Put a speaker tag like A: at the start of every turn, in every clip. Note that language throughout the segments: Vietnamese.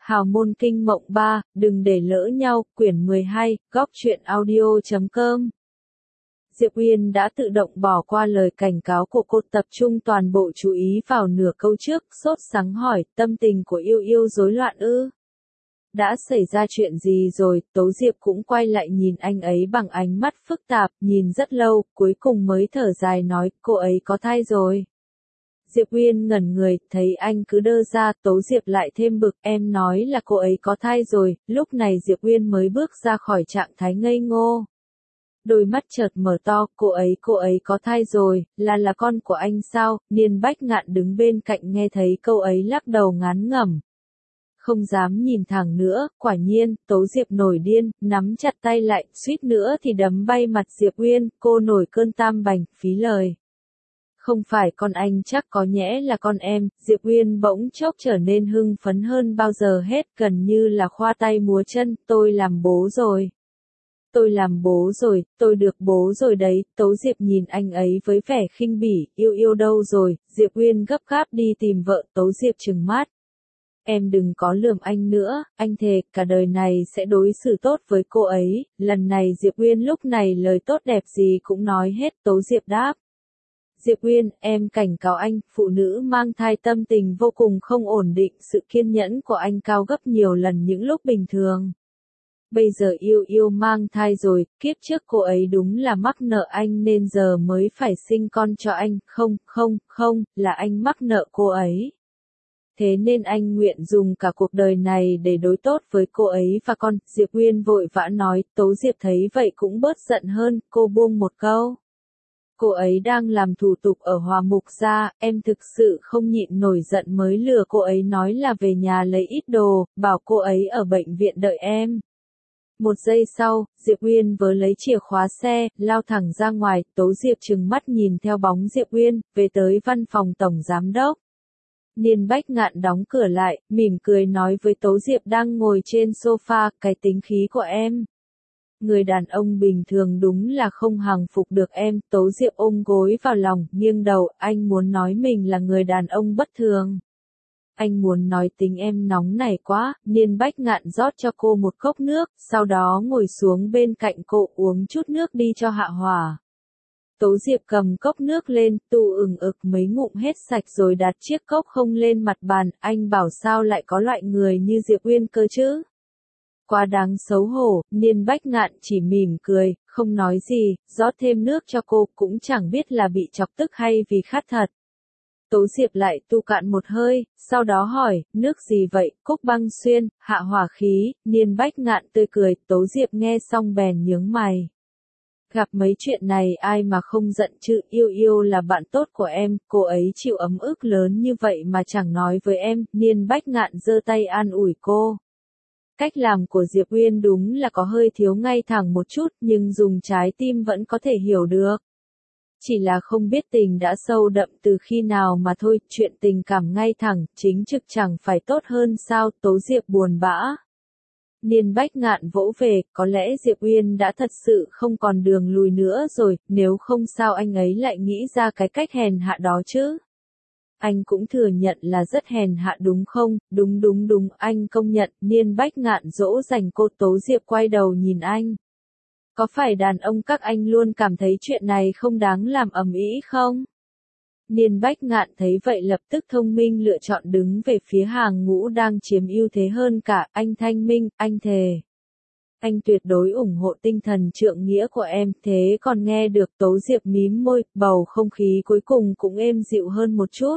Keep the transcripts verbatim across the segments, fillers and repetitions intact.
A: Hào môn kinh mộng ba, đừng để lỡ nhau, quyển mười hai, góc truyện audio chấm com. Diệp Uyên đã tự động bỏ qua lời cảnh cáo của cô, tập trung toàn bộ chú ý vào nửa câu trước, sốt sắng hỏi, tâm tình của yêu yêu rối loạn ư? Đã xảy ra chuyện gì rồi? Tố Diệp cũng quay lại nhìn anh ấy bằng ánh mắt phức tạp, nhìn rất lâu, cuối cùng mới thở dài nói, cô ấy có thai rồi. Diệp Uyên ngẩn người, thấy anh cứ đơ ra, Tố Diệp lại thêm bực, em nói là cô ấy có thai rồi, lúc này Diệp Uyên mới bước ra khỏi trạng thái ngây ngô. Đôi mắt chợt mở to, cô ấy, cô ấy có thai rồi, là là con của anh sao? Niên Bách Ngạn đứng bên cạnh nghe thấy câu ấy lắc đầu ngán ngẩm. Không dám nhìn thẳng nữa, quả nhiên, Tố Diệp nổi điên, nắm chặt tay lại, suýt nữa thì đấm bay mặt Diệp Uyên, cô nổi cơn tam bành, phí lời. Không phải con anh chắc có nhẽ là con em, Diệp Uyên bỗng chốc trở nên hưng phấn hơn bao giờ hết, gần như là khoa tay múa chân, tôi làm bố rồi. Tôi làm bố rồi, tôi được bố rồi đấy, Tố Diệp nhìn anh ấy với vẻ khinh bỉ, yêu yêu đâu rồi, Diệp Uyên gấp gáp đi tìm vợ, Tố Diệp trừng mắt. Em đừng có lườm anh nữa, anh thề, cả đời này sẽ đối xử tốt với cô ấy, lần này Diệp Uyên lúc này lời tốt đẹp gì cũng nói hết, Tố Diệp đáp. Diệp Uyên, em cảnh cáo anh, phụ nữ mang thai tâm tình vô cùng không ổn định, sự kiên nhẫn của anh cao gấp nhiều lần những lúc bình thường. Bây giờ yêu yêu mang thai rồi, kiếp trước cô ấy đúng là mắc nợ anh nên giờ mới phải sinh con cho anh, không, không, không, là anh mắc nợ cô ấy. Thế nên anh nguyện dùng cả cuộc đời này để đối tốt với cô ấy và con, Diệp Uyên vội vã nói, Tố Diệp thấy vậy cũng bớt giận hơn, cô buông một câu. Cô ấy đang làm thủ tục ở Hòa Mục gia, em thực sự không nhịn nổi giận mới lừa cô ấy nói là về nhà lấy ít đồ, bảo cô ấy ở bệnh viện đợi em. Một giây sau, Diệp Uyên vớ lấy chìa khóa xe, lao thẳng ra ngoài, Tố Diệp trừng mắt nhìn theo bóng Diệp Uyên, về tới văn phòng tổng giám đốc. Niên Bách Ngạn đóng cửa lại, mỉm cười nói với Tố Diệp đang ngồi trên sofa, cái tính khí của em. Người đàn ông bình thường đúng là không hàng phục được em, Tố Diệp ôm gối vào lòng, nghiêng đầu, anh muốn nói mình là người đàn ông bất thường. Anh muốn nói tính em nóng này quá, Niên Bách Ngạn rót cho cô một cốc nước, sau đó ngồi xuống bên cạnh cô uống chút nước đi cho hạ hỏa. Tố Diệp cầm cốc nước lên, tu ừng ực mấy ngụm hết sạch rồi đặt chiếc cốc không lên mặt bàn, anh bảo sao lại có loại người như Diệp Uyên cơ chứ? Quá đáng xấu hổ, Niên Bách Ngạn chỉ mỉm cười, không nói gì, rót thêm nước cho cô, cũng chẳng biết là bị chọc tức hay vì khát thật. Tố Diệp lại tu cạn một hơi, sau đó hỏi, nước gì vậy, Cúc Băng Xuyên, hạ hỏa khí, Niên Bách Ngạn tươi cười, Tố Diệp nghe xong bèn nhướng mày. Gặp mấy chuyện này ai mà không giận chứ, yêu yêu là bạn tốt của em, cô ấy chịu ấm ức lớn như vậy mà chẳng nói với em, Niên Bách Ngạn giơ tay an ủi cô. Cách làm của Diệp Uyên đúng là có hơi thiếu ngay thẳng một chút, nhưng dùng trái tim vẫn có thể hiểu được. Chỉ là không biết tình đã sâu đậm từ khi nào mà thôi, chuyện tình cảm ngay thẳng, chính trực chẳng phải tốt hơn sao, Tố Diệp buồn bã. Niên Bách Ngạn vỗ về, có lẽ Diệp Uyên đã thật sự không còn đường lùi nữa rồi, nếu không sao anh ấy lại nghĩ ra cái cách hèn hạ đó chứ. Anh cũng thừa nhận là rất hèn hạ đúng không, đúng đúng đúng, anh công nhận, Niên Bách Ngạn dỗ dành cô. Tố Diệp quay đầu nhìn anh. Có phải đàn ông các anh luôn cảm thấy chuyện này không đáng làm ầm ĩ không? Niên Bách Ngạn thấy vậy lập tức thông minh lựa chọn đứng về phía hàng ngũ đang chiếm ưu thế hơn cả, anh thanh minh, anh thề. Anh tuyệt đối ủng hộ tinh thần trượng nghĩa của em, thế còn nghe được Tố Diệp mím môi, bầu không khí cuối cùng cũng êm dịu hơn một chút.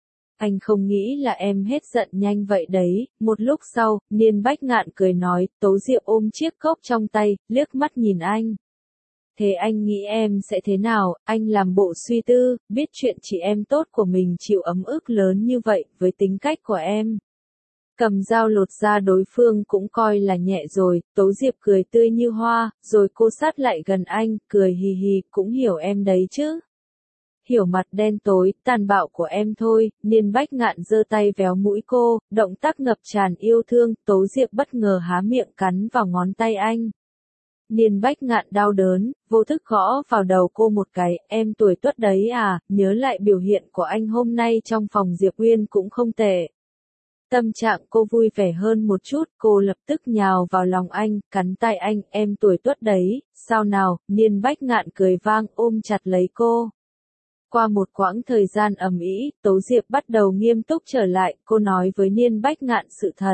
A: Anh không nghĩ là em hết giận nhanh vậy đấy, một lúc sau, Niên Bách Ngạn cười nói, Tố Diệp ôm chiếc cốc trong tay, liếc mắt nhìn anh. Thế anh nghĩ em sẽ thế nào, anh làm bộ suy tư, biết chuyện chị em tốt của mình chịu ấm ức lớn như vậy, với tính cách của em. Cầm dao lột da đối phương cũng coi là nhẹ rồi, Tố Diệp cười tươi như hoa, rồi cô sát lại gần anh, cười hì hì, cũng hiểu em đấy chứ. Hiểu mặt đen tối, tàn bạo của em thôi, Niên Bách Ngạn giơ tay véo mũi cô, động tác ngập tràn yêu thương, Tố Diệp bất ngờ há miệng cắn vào ngón tay anh. Niên Bách Ngạn đau đớn, vô thức gõ vào đầu cô một cái, em tuổi tuất đấy à, nhớ lại biểu hiện của anh hôm nay trong phòng Diệp Uyên cũng không tệ. Tâm trạng cô vui vẻ hơn một chút, cô lập tức nhào vào lòng anh, cắn tay anh, em tuổi tuất đấy, sao nào, Niên Bách Ngạn cười vang ôm chặt lấy cô. Qua một quãng thời gian ầm ĩ, Tố Diệp bắt đầu nghiêm túc trở lại, cô nói với Niên Bách Ngạn sự thật.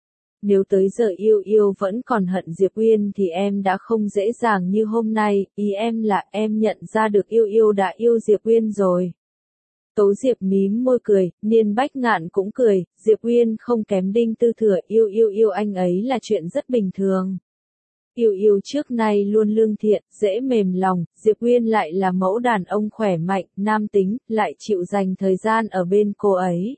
A: Nếu tới giờ yêu yêu vẫn còn hận Diệp Uyên thì em đã không dễ dàng như hôm nay, ý em là em nhận ra được yêu yêu đã yêu Diệp Uyên rồi. Tố Diệp mím môi cười, Niên Bách Ngạn cũng cười, Diệp Uyên không kém Đinh Tư Thừa, yêu yêu yêu anh ấy là chuyện rất bình thường. Yêu yêu trước nay luôn lương thiện, dễ mềm lòng, Diệp Uyên lại là mẫu đàn ông khỏe mạnh, nam tính, lại chịu dành thời gian ở bên cô ấy.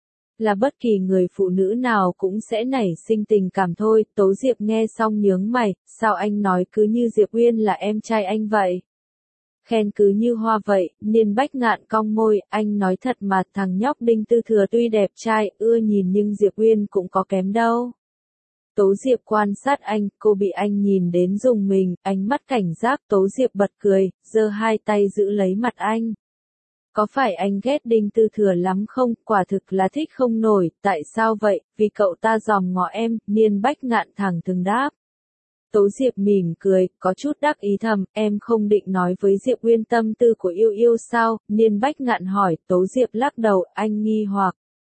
A: Là bất kỳ người phụ nữ nào cũng sẽ nảy sinh tình cảm thôi, Tố Diệp nghe xong nhướng mày, sao anh nói cứ như Diệp Uyên là em trai anh vậy? Khen cứ như hoa vậy, Niên Bách Ngạn cong môi, anh nói thật mà thằng nhóc Đinh Tư Thừa tuy đẹp trai, ưa nhìn nhưng Diệp Uyên cũng có kém đâu. Tố Diệp quan sát anh, cô bị anh nhìn đến rùng mình, ánh mắt cảnh giác, Tố Diệp bật cười, giơ hai tay giữ lấy mặt anh. Có phải anh ghét Đinh Tư Thừa lắm không? Quả thực là thích không nổi, tại sao vậy? Vì cậu ta dòm ngó em, Niên Bách Ngạn thẳng thừng đáp. Tố Diệp mỉm cười, có chút đắc ý thầm, em không định nói với Diệp Uyên tâm tư của yêu yêu sao? Niên Bách Ngạn hỏi, Tố Diệp lắc đầu, anh nghi hoặc.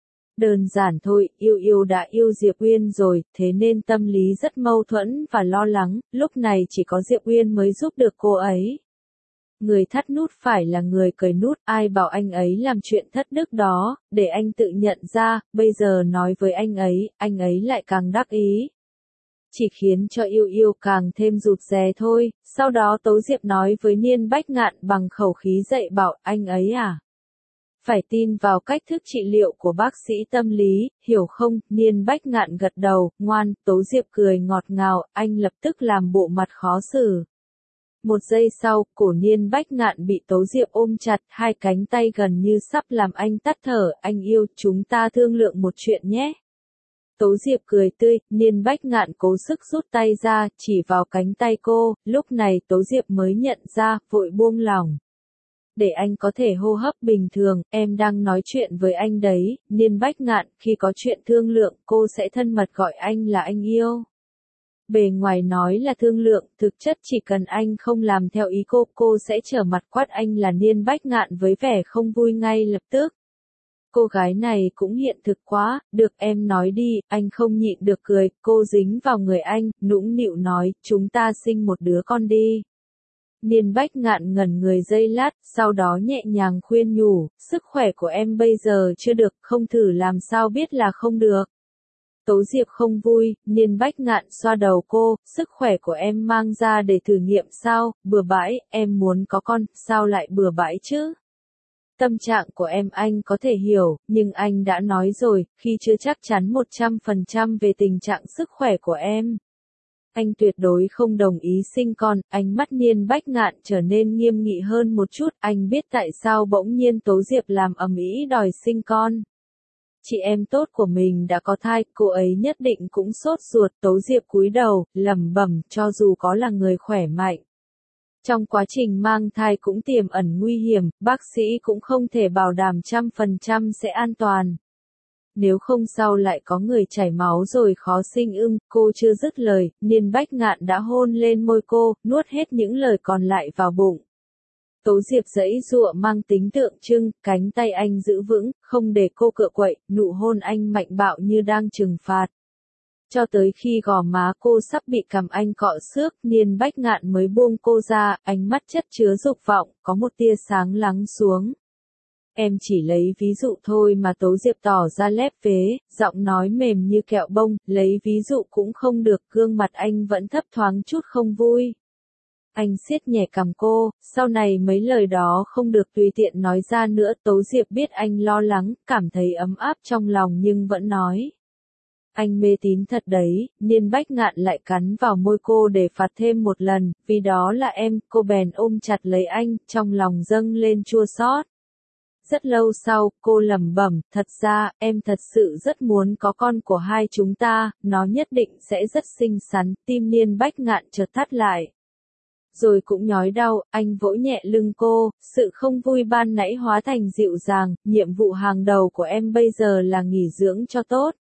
A: Đơn giản thôi, yêu yêu đã yêu Diệp Uyên rồi, thế nên tâm lý rất mâu thuẫn và lo lắng, lúc này chỉ có Diệp Uyên mới giúp được cô ấy. Người thắt nút phải là người cởi nút, ai bảo anh ấy làm chuyện thất đức đó, để anh tự nhận ra, bây giờ nói với anh ấy, anh ấy lại càng đắc ý. Chỉ khiến cho yêu yêu càng thêm rụt rè thôi, sau đó Tố Diệp nói với Niên Bách Ngạn bằng khẩu khí dạy bảo, anh ấy à? Phải tin vào cách thức trị liệu của bác sĩ tâm lý, hiểu không? Niên Bách Ngạn gật đầu, ngoan, Tố Diệp cười ngọt ngào, anh lập tức làm bộ mặt khó xử. Một giây sau, cổ Niên Bách Ngạn bị Tố Diệp ôm chặt, hai cánh tay gần như sắp làm anh tắt thở, anh yêu, chúng ta thương lượng một chuyện nhé. Tố Diệp cười tươi, Niên Bách Ngạn cố sức rút tay ra, chỉ vào cánh tay cô, lúc này Tố Diệp mới nhận ra, vội buông lỏng. Để anh có thể hô hấp bình thường, em đang nói chuyện với anh đấy, Niên Bách Ngạn, khi có chuyện thương lượng, cô sẽ thân mật gọi anh là anh yêu. Bề ngoài nói là thương lượng, thực chất chỉ cần anh không làm theo ý cô, cô sẽ trở mặt quát anh là Niên Bách Ngạn với vẻ không vui ngay lập tức. Cô gái này cũng hiện thực quá, được em nói đi, anh không nhịn được cười, cô dính vào người anh, nũng nịu nói, chúng ta sinh một đứa con đi. Niên Bách Ngạn ngẩn người giây lát, sau đó nhẹ nhàng khuyên nhủ, sức khỏe của em bây giờ chưa được, không thử làm sao biết là không được. Tố Diệp không vui, Niên Bách Ngạn xoa đầu cô, sức khỏe của em mang ra để thử nghiệm sao, bừa bãi, em muốn có con, sao lại bừa bãi chứ? Tâm trạng của em anh có thể hiểu, nhưng anh đã nói rồi, khi chưa chắc chắn một trăm phần trăm về tình trạng sức khỏe của em. Anh tuyệt đối không đồng ý sinh con, ánh mắt Niên Bách Ngạn trở nên nghiêm nghị hơn một chút, anh biết tại sao bỗng nhiên Tố Diệp làm ầm ĩ đòi sinh con. Chị em tốt của mình đã có thai, cô ấy nhất định cũng sốt ruột, Tố Diệp cúi đầu, lẩm bẩm, cho dù có là người khỏe mạnh. Trong quá trình mang thai cũng tiềm ẩn nguy hiểm, bác sĩ cũng không thể bảo đảm trăm phần trăm sẽ an toàn. Nếu không sau lại có người chảy máu rồi khó sinh ưng, cô chưa dứt lời, Niên Bách Ngạn đã hôn lên môi cô, nuốt hết những lời còn lại vào bụng. Tố Diệp giãy giụa mang tính tượng trưng, cánh tay anh giữ vững, không để cô cựa quậy, nụ hôn anh mạnh bạo như đang trừng phạt. Cho tới khi gò má cô sắp bị cằm anh cọ xước, Niên Bách Ngạn mới buông cô ra, ánh mắt chất chứa dục vọng, có một tia sáng lắng xuống. Em chỉ lấy ví dụ thôi mà Tố Diệp tỏ ra lép vế, giọng nói mềm như kẹo bông, lấy ví dụ cũng không được, gương mặt anh vẫn thấp thoáng chút không vui. Anh siết nhẹ cằm cô, sau này mấy lời đó không được tùy tiện nói ra nữa, Tố Diệp biết anh lo lắng, cảm thấy ấm áp trong lòng nhưng vẫn nói. Anh mê tín thật đấy, Niên Bách Ngạn lại cắn vào môi cô để phạt thêm một lần, vì đó là em, cô bèn ôm chặt lấy anh, trong lòng dâng lên chua xót. Rất lâu sau, cô lẩm bẩm, thật ra, em thật sự rất muốn có con của hai chúng ta, nó nhất định sẽ rất xinh xắn, tim Niên Bách Ngạn chợt thắt lại. Rồi cũng nhói đau, anh vỗ nhẹ lưng cô, sự không vui ban nãy hóa thành dịu dàng, nhiệm vụ hàng đầu của em bây giờ là nghỉ dưỡng cho tốt.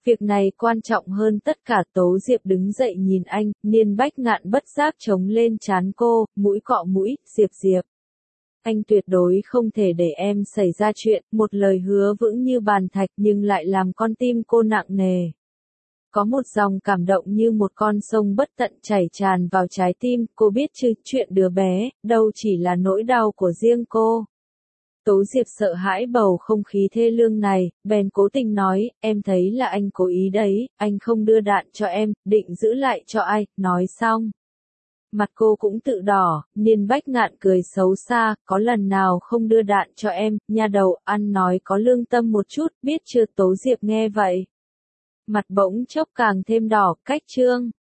A: Việc này quan trọng hơn tất cả. Tố Diệp đứng dậy nhìn anh, Niên Bách Ngạn bất giác chống lên trán cô, mũi cọ mũi, Diệp Diệp. Anh tuyệt đối không thể để em xảy ra chuyện, một lời hứa vững như bàn thạch nhưng lại làm con tim cô nặng nề. Có một dòng cảm động như một con sông bất tận chảy tràn vào trái tim, cô biết chứ, chuyện đứa bé, đâu chỉ là nỗi đau của riêng cô. Tố Diệp sợ hãi bầu không khí thê lương này, bèn cố tình nói, em thấy là anh cố ý đấy, anh không đưa đạn cho em, định giữ lại cho ai, nói xong. Mặt cô cũng tự đỏ, Niên Bách Ngạn cười xấu xa, có lần nào không đưa đạn cho em, nha đầu, ăn nói có lương tâm một chút, biết chưa? Tố Diệp nghe vậy. Mặt bỗng chốc càng thêm đỏ, cách trương.